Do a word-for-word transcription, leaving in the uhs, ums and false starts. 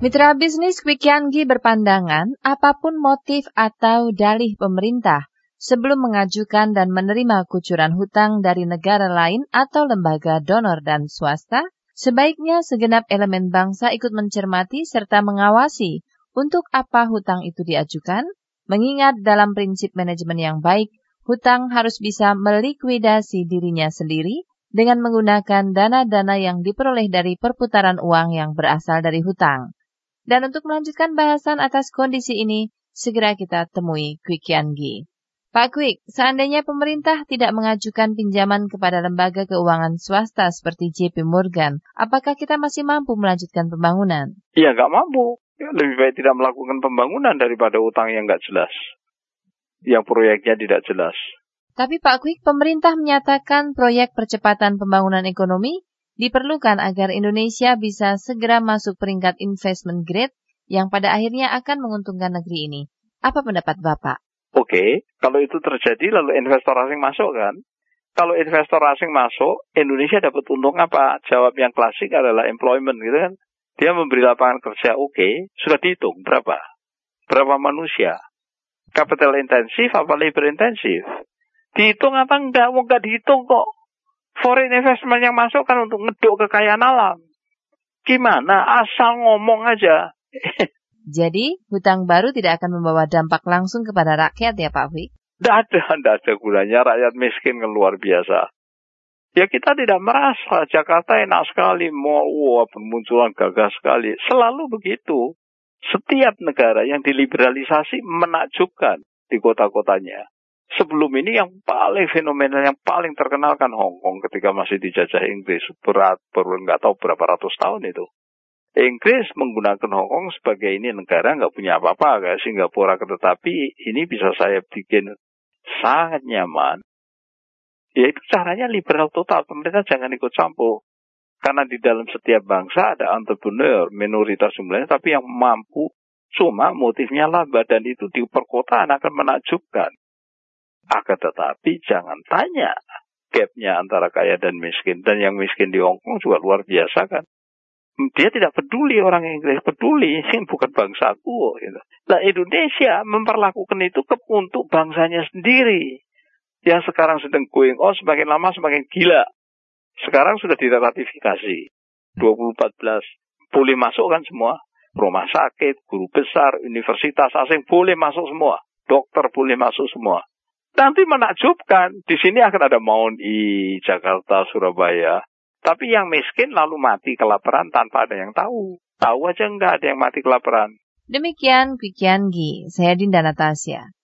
Mitra bisnis Quick Yanggi berpandangan apapun motif atau dalih pemerintah sebelum mengajukan dan menerima kucuran hutang dari negara lain atau lembaga donor dan swasta, sebaiknya segenap elemen bangsa ikut mencermati serta mengawasi untuk apa hutang itu diajukan, mengingat dalam prinsip manajemen yang baik, hutang harus bisa melikuidasi dirinya sendiri dengan menggunakan dana-dana yang diperoleh dari perputaran uang yang berasal dari hutang. Dan untuk melanjutkan bahasan atas kondisi ini, segera kita temui Quick Yanggi. Pak Quick, seandainya pemerintah tidak mengajukan pinjaman kepada lembaga keuangan swasta seperti J P Morgan, apakah kita masih mampu melanjutkan pembangunan? Iya, nggak mampu. Lebih baik tidak melakukan pembangunan daripada utang yang nggak jelas, yang proyeknya tidak jelas. Tapi Pak Quick, pemerintah menyatakan proyek percepatan pembangunan ekonomi diperlukan agar Indonesia bisa segera masuk peringkat investment grade yang pada akhirnya akan menguntungkan negeri ini. Apa pendapat Bapak? Oke, kalau itu terjadi lalu investor asing masuk kan? Kalau investor asing masuk, Indonesia dapat untung apa? Jawab yang klasik adalah employment gitu kan. Dia memberi lapangan kerja, oke, sudah dihitung berapa? Berapa manusia? Capital intensif apa labor intensif? Dihitung apa enggak? Mau enggak dihitung kok. Foreign investment yang masuk kan untuk ngeduk kekayaan alam. Gimana? Asal ngomong aja. Jadi, hutang baru tidak akan membawa dampak langsung kepada rakyat ya Pak Quick? Tidak ada, tidak ada gunanya. Rakyat miskin kan luar biasa. Ya kita tidak merasa Jakarta enak sekali. Mall, wah, bermunculan gagah sekali. Selalu begitu. Setiap negara yang diliberalisasi menakjubkan di kota-kotanya. Sebelum ini yang paling fenomenal, yang paling terkenal kan Hong Kong ketika masih dijajah Inggris. Berat, baru nggak tahu berapa ratus tahun itu. Inggris menggunakan Hong Kong sebagai ini negara nggak punya apa-apa kayak Singapura. Tetapi ini bisa saya bikin sangat nyaman. Ya itu caranya liberal total. Pemerintah jangan ikut campur. Karena di dalam setiap bangsa ada entrepreneur, minoritas jumlahnya, tapi yang mampu cuma motifnya laba. Dan itu di perkotaan akan menakjubkan. Akan tetapi jangan tanya gapnya antara kaya dan miskin. Dan yang miskin di Hong Kong juga luar biasa kan. Dia tidak peduli orang Inggris. Peduli, ini bukan bangsaku. Gitu. Nah Indonesia memperlakukan itu ke, untuk bangsanya sendiri. Yang sekarang sedang going on, semakin lama semakin gila. Sekarang sudah diratifikasi. dua ribu empat belas boleh masuk kan semua. Rumah sakit, guru besar, universitas asing boleh masuk semua. Dokter boleh masuk semua. Nanti menakjubkan, di sini akan ada Mount E, Jakarta, Surabaya. Tapi yang miskin lalu mati kelaparan tanpa ada yang tahu. Tahu aja enggak ada yang mati kelaparan. Demikian Quick Yanggi, saya Dinda Natasya.